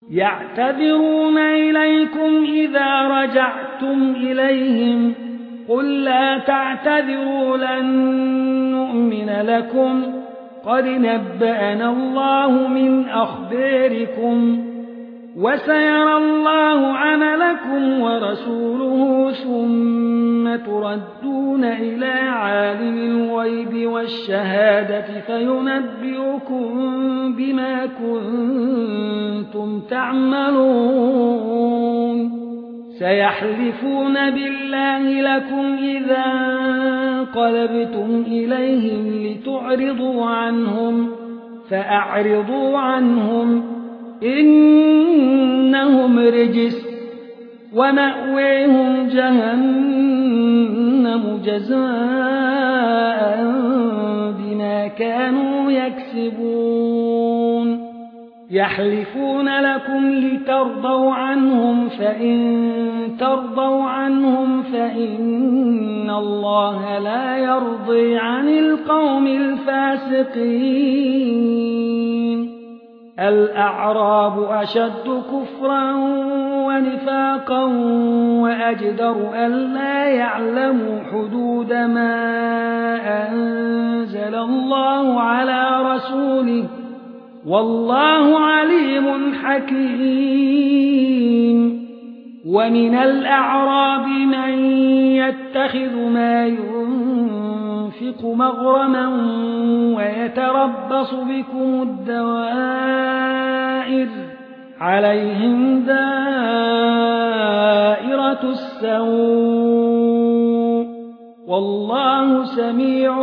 يعتذرون إليكم إذا رجعتم إليهم قل لا تعتذروا لن نؤمن لكم قد نبأنا الله من أخباركم وسيرى الله عملكم ورسوله ثم تردون إلى عالم الغيب والشهادة فينبئكم بما كنتم تعملون سيحلفون بالله لكم إذا انقلبتم إليهم لتعرضوا عنهم فأعرضوا عنهم إنهم رجس ومأويهم جهنم جزاء بما كانوا يكسبون يحلفون لكم لترضوا عنهم فإن ترضوا عنهم فإن الله لا يرضي عن القوم الفاسقين الأعراب أشد كفرا ونفاقا وأجدر ألا يعلموا حدود ما أنزل الله على رسوله والله عليم حكيم ومن الأعراب من يتخذ ما ينفق مغرما ويتربص بكم الدوائر عليهم دائرة السوء والله سميع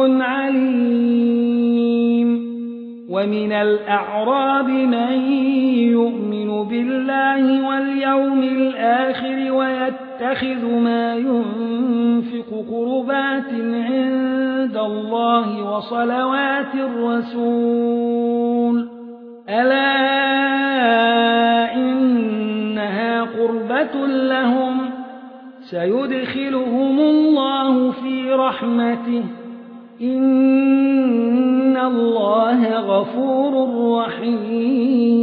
عليم ومن الأعراب من يؤمن بالله واليوم الآخر ويتخذ ما ينفق قربات عند الله وصلوات الرسول ألا إنها قربة لهم سيدخلهم الله في رحمته إن الله غفور رحيم